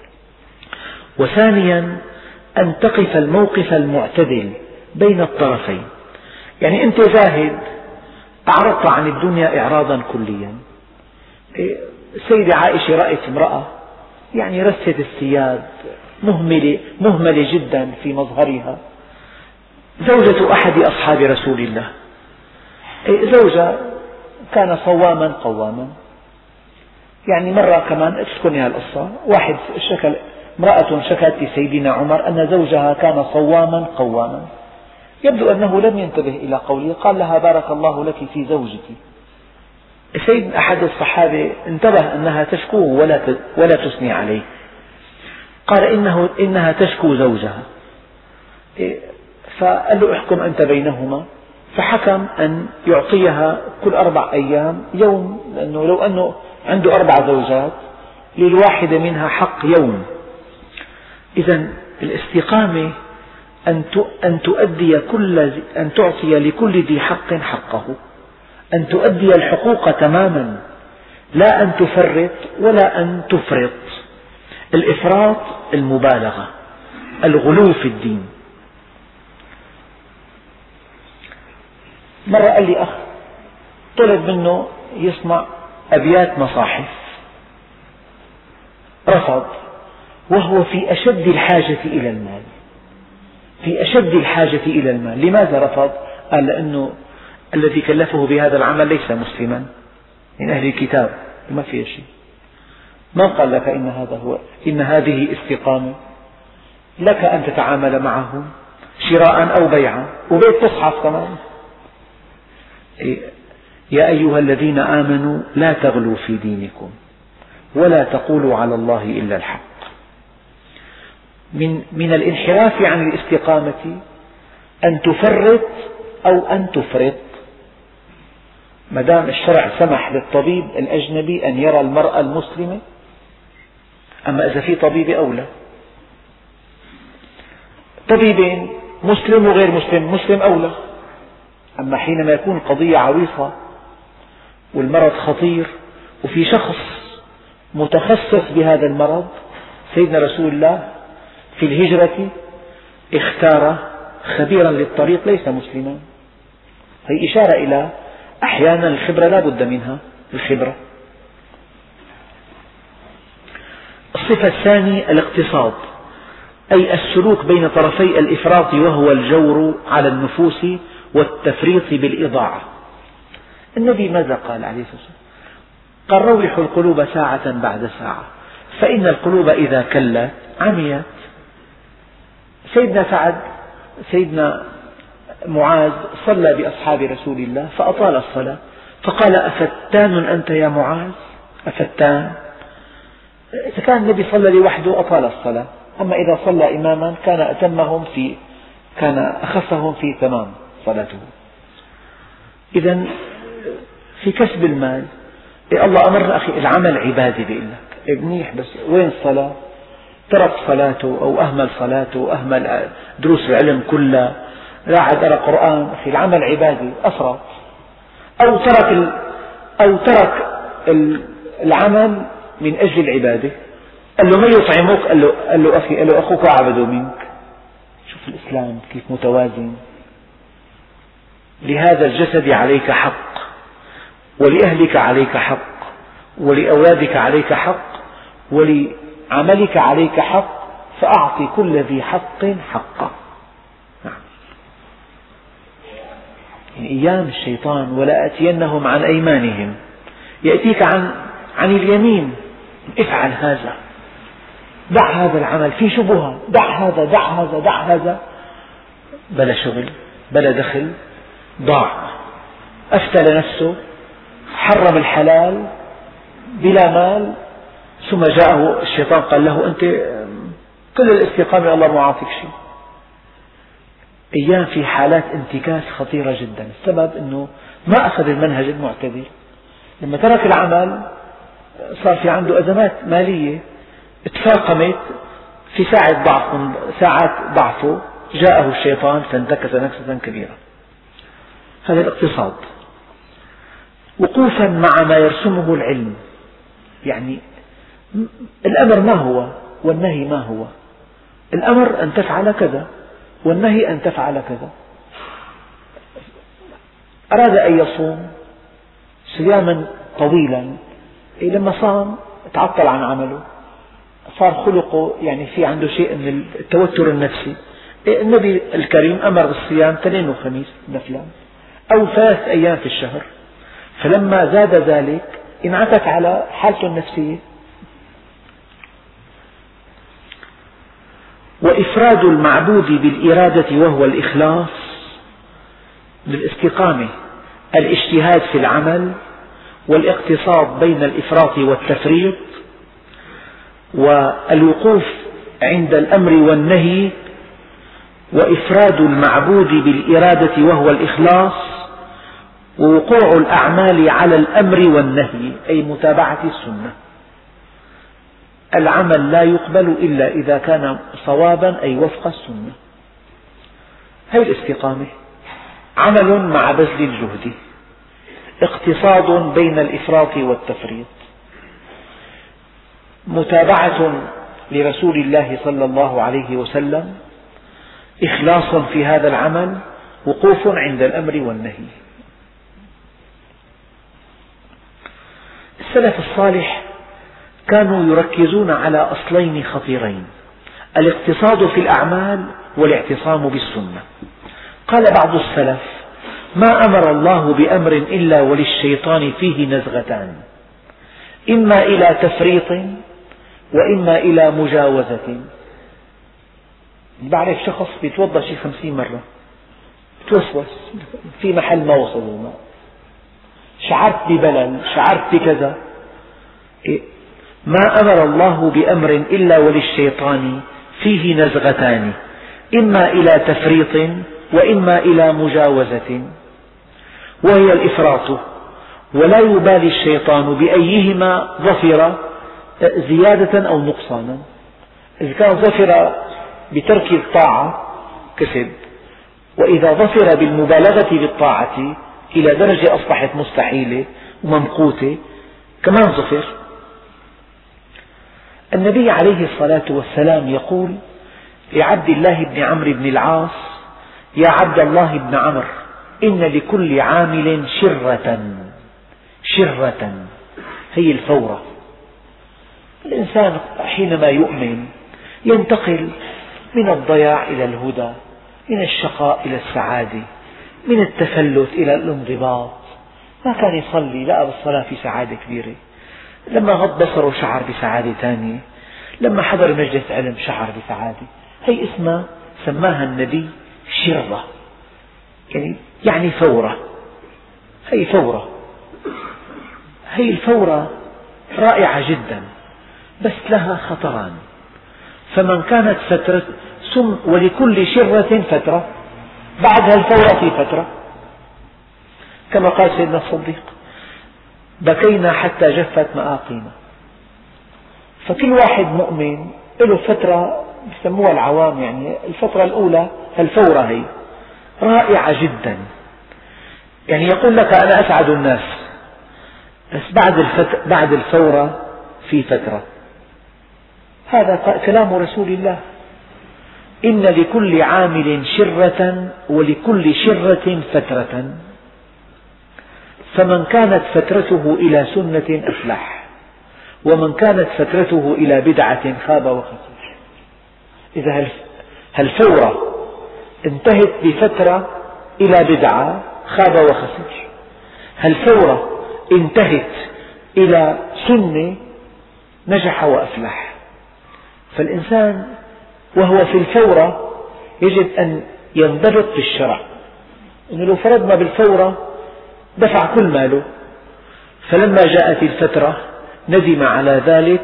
وثانيا أن تقف الموقف المعتدل بين الطرفين، يعني أنت زاهد أعرضت عن الدنيا إعراضا كليا. السيدة عائشة رأت امرأة يعني رثة الثياب، مهملة جدا في مظهرها، زوجة أحد أصحاب رسول الله، زوجة كان صواما قواما. يعني مرة كمان اذكرني هالقصة، امرأة شكت لسيدنا عمر أن زوجها كان صواما قواما، يبدو أنه لم ينتبه إلى قوله، قال لها بارك الله لك في زوجك. سيد أحد الصحابة انتبه أنها تشكوه ولا تثني عليه، قال إنها تشكو زوجها، فقال له احكم أنت بينهما، فحكم أن يعطيها كل 4 أيام يوم، لأنه لو أنه عنده 4 زوجات للواحدة منها حق يوم. إذا الاستقامة أن تعطي لكل ذي حق حقه، أن تؤدي الحقوق تماما، لا أن تفرط ولا أن تفرط. الإفراط المبالغة، الغلو في الدين. مرة قال لي أخ طلب منه يصنع أبيات مصاحف، رفض، وهو في أشد الحاجة إلى المال، في أشد الحاجة إلى المال. لماذا رفض؟ قال لأنه الذي كلفه بهذا العمل ليس مسلما من أهل الكتاب، ما فيه شيء. من قال لك إن هذه استقامة؟ لك أن تتعامل معهم شراء أو بيعا، وبيت تصحف كمان. يا أيها الذين آمنوا لا تغلوا في دينكم ولا تقولوا على الله إلا الحق. من الانحراف عن الاستقامة أن تفرط أو أن تفرط. ما دام الشرع سمح للطبيب الأجنبي أن يرى المرأة المسلمة، أما إذا في طبيب أولى، طبيبين مسلم وغير مسلم، مسلم أولى. أما حينما يكون قضية عويصة والمرض خطير وفي شخص متخصص بهذا المرض، سيدنا رسول الله في الهجرة اختار خبيرا للطريق ليس مسلما. هي إشارة إلى أحيانا الخبرة لا بد منها، الخبرة. الصفة الثانية الاقتصاد، أي السلوك بين طرفي الإفراط وهو الجور على النفوس والتفريط بالإضاعة. النبي ماذا قال عليه الصلاة والسلام؟ قال روحوا القلوب ساعة بعد ساعة، فإن القلوب إذا كلت عميت. سيدنا معاذ صلى بأصحاب رسول الله فأطال الصلاة، فقال أفتان أنت يا معاذ؟ أفتان؟ إذا كان النبي صلى لوحده أطال الصلاة، أما إذا صلى إماما كان أخفهم في تمام صلاته. إذا في كسب المال الله أمر أخي، العمل عبادة، بيقول لك منيح، بس وين الصلاة؟ ترك صلاته أو أهمل صلاته أو أهمل دروس العلم كلها، لا عاد قرأ قرآن. أخي العمل عبادة، أفرط. أو ترك العمل من أجل العبادة. قال له من يطعمك؟ قال له أخي، قال له أخوك أعبد منك. شوف الإسلام كيف متوازن. لهذا الجسد عليك حق، ولأهلك عليك حق، ولأولادك عليك حق، ولعملك عليك حق فأعط كل ذي حق حقه. يعني أيام الشيطان ولا أتينهم عن أيمانهم، يأتيك عن اليمين، افعل هذا، دع هذا العمل في شبهة، دع هذا دع هذا دع هذا، بلا شغل بلا دخل، ضاع، أفتى لنفسه، حرم الحلال بلا مال، ثم جاءه الشيطان قال له أنت كل الاستقامة الله ما أعطيك شيء. أيام في حالات انتكاس خطيرة جدا، السبب أنه ما أخذ المنهج المعتدل. لما ترك العمل صار في عنده أزمات مالية تفاقمت في ساعة ضعفه، جاءه الشيطان فانتكس نكسة كبيرة. هذا الاقتصاد. وقوفا مع ما يرسمه العلم، يعني الأمر ما هو والنهي ما هو. الأمر أن تفعل كذا والنهي أن تفعل كذا. أراد أن يصوم صياما طويلا، لما صام تعطل عن عمله، صار خلقه يعني في عنده شيء من التوتر النفسي. النبي الكريم أمر بالصيام اثنين وخميس نفلا أو 3 أيام في الشهر، فلما زاد ذلك انعكس على حالته النفسية. وإفراد المعبود بالإرادة وهو الإخلاص بالاستقامة، الاجتهاد في العمل، والاقتصاد بين الإفراط والتفريط، والوقوف عند الأمر والنهي، وإفراد المعبود بالإرادة وهو الإخلاص، ووقوع الأعمال على الأمر والنهي أي متابعة السنة. العمل لا يقبل إلا إذا كان صوابا أي وفق السنة. هذه الاستقامة، عمل مع بذل الجهد، اقتصاد بين الإفراط والتفريط، متابعة لرسول الله صلى الله عليه وسلم، إخلاص في هذا العمل، وقوف عند الأمر والنهي. السلف الصالح كانوا يركزون على أصلين خطيرين: الاقتصاد في الأعمال والاعتصام بالسنة. قال بعض السلف: ما أمر الله بأمر إلا وللشيطان فيه نزغتان، إما إلى تفريط وإما إلى مجاوزة. بعرف شخص بيتوضأ شي 50 مرة، توسوس في محل ما وصل الماء، شعرت ببلل، شعرت بكذا. ما أمر الله بأمر إلا وللشيطان فيه نزغتان، إما إلى تفريط وإما إلى مجاوزة، وهي الإفراط، ولا يبالي الشيطان بأيهما ظفر زيادة أو نقصانا. إذا كان ظفر بترك الطاعة كسب، وإذا ظفر بالمبالغة بالطاعة إلى درجة أصبحت مستحيلة وممقوتة كمان ظفر. النبي عليه الصلاة والسلام يقول لعبد الله بن عمرو بن العاص: يا عبد الله بن عمرو، إن لكل عامل شرة. شرة هي الفورة. الإنسان حينما يؤمن ينتقل من الضياع إلى الهدى، من الشقاء إلى السعادة، من التفلت إلى الانضباط. ما كان يصلي لقى بالصلاة في سعادة كبيرة، لما غض بصره شعر بسعادة ثانية، لما حضر مجلس علم شعر بسعادة. هي اسمها سماها النبي شرة، يعني فورة. هي فورة، هي الفورة رائعة جدا، بس لها خطران. فمن كانت فترة ولكل شرة فترة، بعدها الفورة في فترة، كما قال سيدنا الصديق: بكينا حتى جفت مآقينا. فكل واحد مؤمن له فترة يسموها العوام، يعني الفترة الأولى الفورة هي رائعة جدا، يعني يقول لك أنا أسعد الناس، بس بعد الفورة في فترة. هذا كلام رسول الله: إن لكل عامل شرة ولكل شرة فترة، فمن كانت فترته إلى سنة أفلح، ومن كانت فترته إلى بدعة خاب وخسر. إذا هالفورة انتهت بفترة إلى بدعة خاب وخسر، هالفورة انتهت إلى سنة نجح وأفلح. فالإنسان وهو في الفورة يجب أن ينضبط بالشرع، إنه لو فرضنا بالفورة دفع كل ماله، فلما جاءت الفترة ندم على ذلك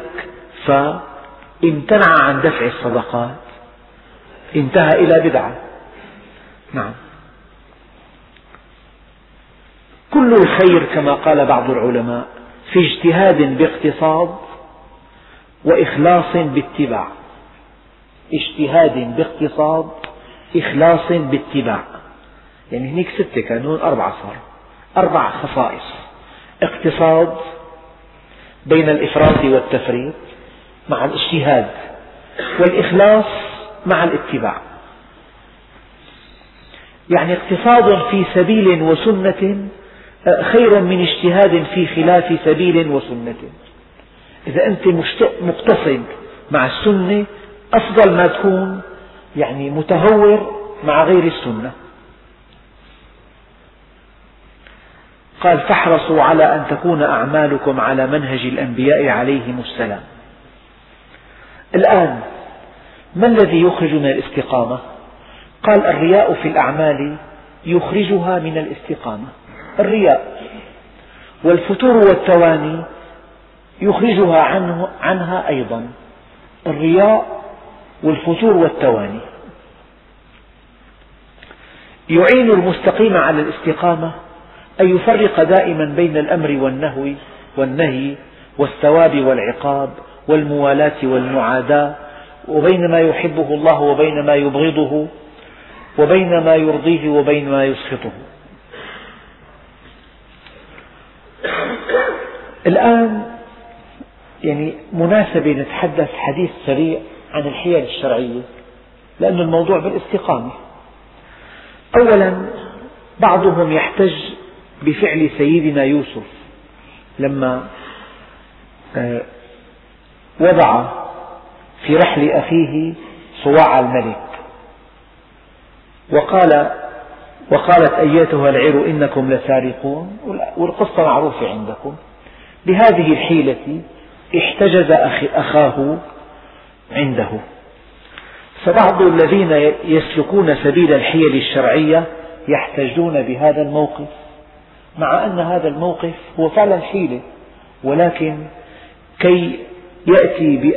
فامتنع عن دفع الصدقات، انتهى إلى بدعة. نعم. كل الخير كما قال بعض العلماء في اجتهاد باقتصاد وإخلاص باتباع. اجتهاد باقتصاد، إخلاص باتباع، يعني هنيك 6 كانوا 4 صار 4 خصائص: اقتصاد بين الإفراط والتفريط مع الاجتهاد، والإخلاص مع الاتباع. يعني اقتصاد في سبيل وسنة خير من اجتهاد في خلاف سبيل وسنة. إذا أنت مقتصد مع السنة أفضل ما تكون يعني متهور مع غير السنة. قال: فاحرصوا على أن تكون أعمالكم على منهج الأنبياء عليهم السلام. الآن ما الذي يخرج من الاستقامة؟ قال: الرياء في الأعمال يخرجها من الاستقامة، الرياء، والفتور والتواني يخرجها عنها أيضا، الرياء والفتور والتواني. يعين المستقيم على الاستقامة أن يفرق دائما بين الأمر والنهي والثواب والعقاب والموالاة والمعاداة، وبين ما يحبه الله وبين ما يبغضه، وبين ما يرضيه وبين ما يسخطه. الآن يعني مناسبة نتحدث حديث سريع عن الحيل الشرعية، لأن الموضوع بالاستقامة. أولا، بعضهم يحتج بفعل سيدنا يوسف لما وضع في رحل أخيه صواع الملك، وقالت أيتها العير إنكم لسارقون، والقصة معروفة عندكم. بهذه الحيلة احتجز أخاه عنده. فبعض الذين يسلكون سبيل الحيل الشرعية يحتجون بهذا الموقف، مع أن هذا الموقف هو فعلا حيلة، ولكن كي يأتي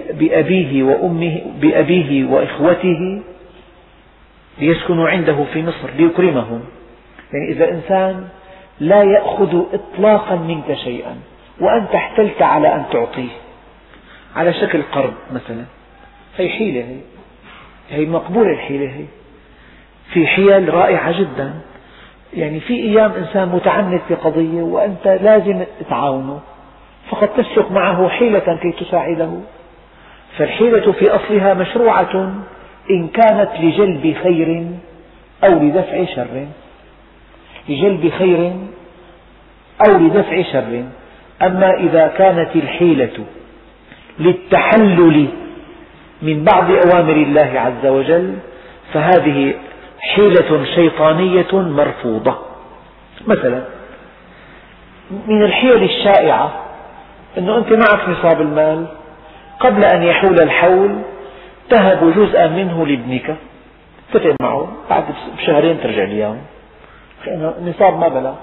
بأبيه وإخوته ليسكنوا عنده في مصر ليكرمهم. يعني إذا إنسان لا يأخذ إطلاقا منك شيئا وأنت احتلت على أن تعطيه على شكل قرض مثلا، هي حيلة، هي مقبولة الحيلة. هي في حيل رائعة جدا، يعني في أيام إنسان متعنت بقضية وأنت لازم تعاونه، فقد تسلك معه حيلة كي تساعده. فالحيلة في أصلها مشروعة إن كانت لجلب خير أو لدفع شر، لجلب خير أو لدفع شر. أما إذا كانت الحيلة للتحلل من بعض أوامر الله عز وجل فهذه حيلة شيطانية مرفوضة. مثلا من الحيل الشائعة أنه أنت معك نصاب المال، قبل أن يحول الحول تهب جزءا منه لابنك، اتفق معه بعد بشهرين ترجع لي إياه، النصاب ما بلغ،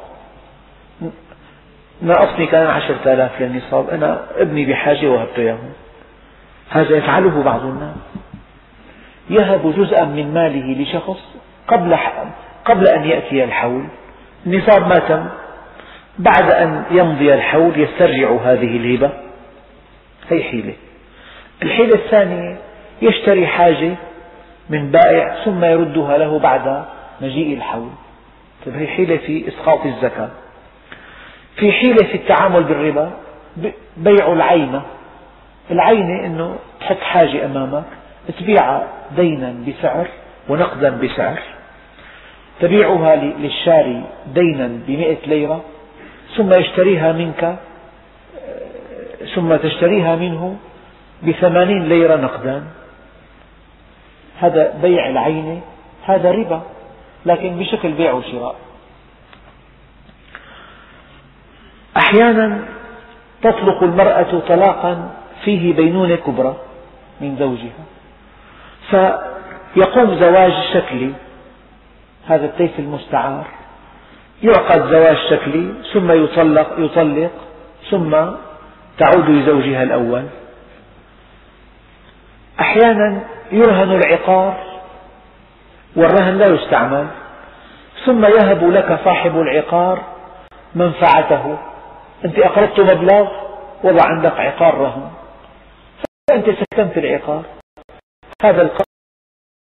ناقصني كان 10,000 للنصاب، أنا ابني بحاجة وهبته إياه. هذا يفعله بعض الناس، يهب جزءا من ماله لشخص قبل أن يأتي الحول، النصاب ما تم، بعد أن يمضي الحول يسترجع هذه الهبة. هي حيلة. الحيلة الثانية يشتري حاجة من بائع ثم يردها له بعد مجيء الحول، هي حيلة في إسقاط الزكاة. في حيلة في التعامل بالربا، بيع العينة. العينة أنه تحط حاجة أمامك تبيعها دينا بسعر ونقدا بسعر، تبيعها للشاري دينا ب100 ليرة ثم يشتريها منك ثم تشتريها منه ب80 ليرة نقدا، هذا بيع العينة، هذا ربا لكن بشكل بيع وشراء. أحيانا تطلق المرأة طلاقا فيه بينونة كبرى من زوجها، فيقوم زواج شكلي، هذا التيس المستعار، يعقد زواج شكلي ثم يطلق ثم تعود لزوجها الأول. أحيانا يرهن العقار والرهن لا يستعمل، ثم يهب لك صاحب العقار منفعته، أنت أقرضت مبلغ وضع عندك عقار رهن، فأنت سكنت العقار، هذا القرض